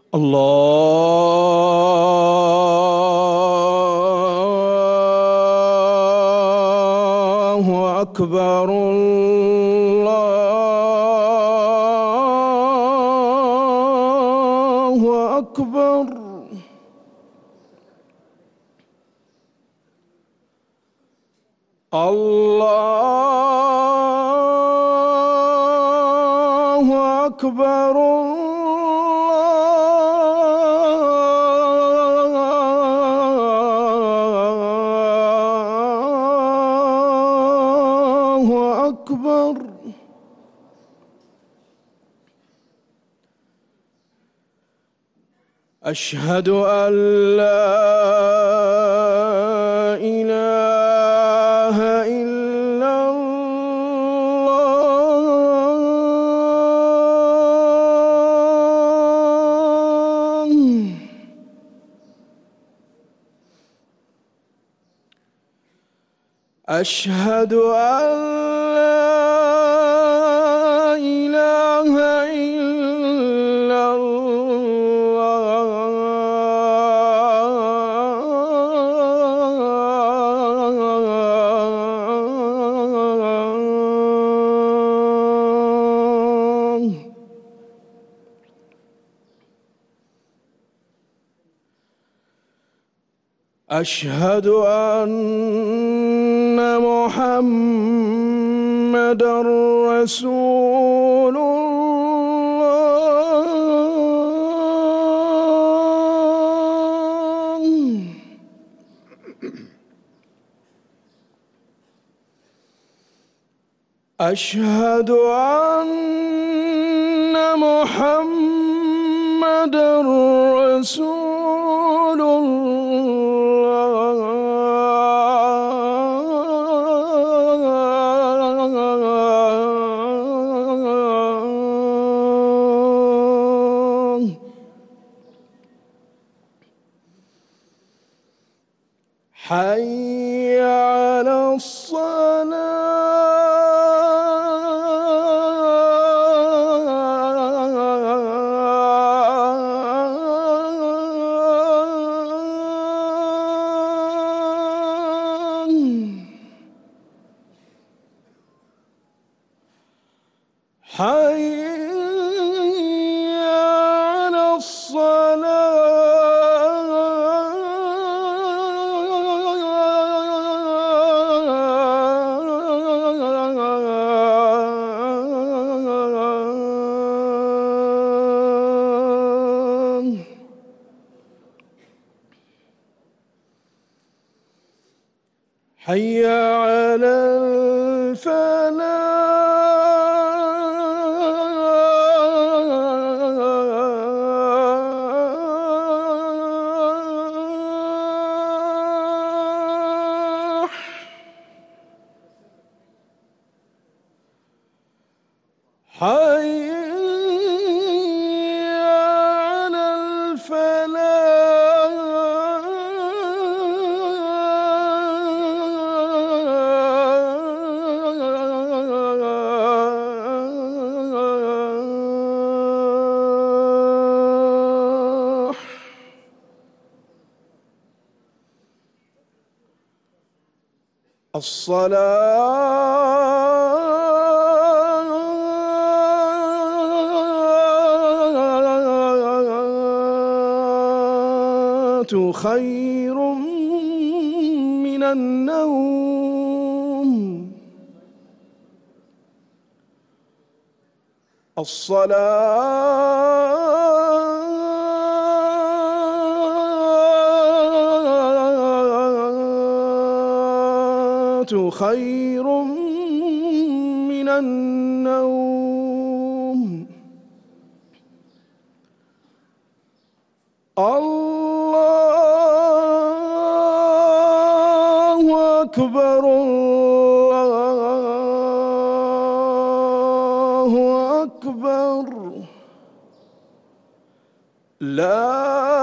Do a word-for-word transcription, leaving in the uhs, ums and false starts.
الله أكبر الله أكبر. الله أكبر الله أكبر. أشهد أن لا إله إلا الله. أشهد أن لا إله إلا الله. أشهد أن محمدًا رسول الله. أشهد أن محمدًا رسول الله. حي على الصلاة. حي على الصلاة. حي على الفلاح. حي على الفلاح. الصلاة خير من النوم. الصلاة خير من النوم. الله أكبر الله أكبر. لا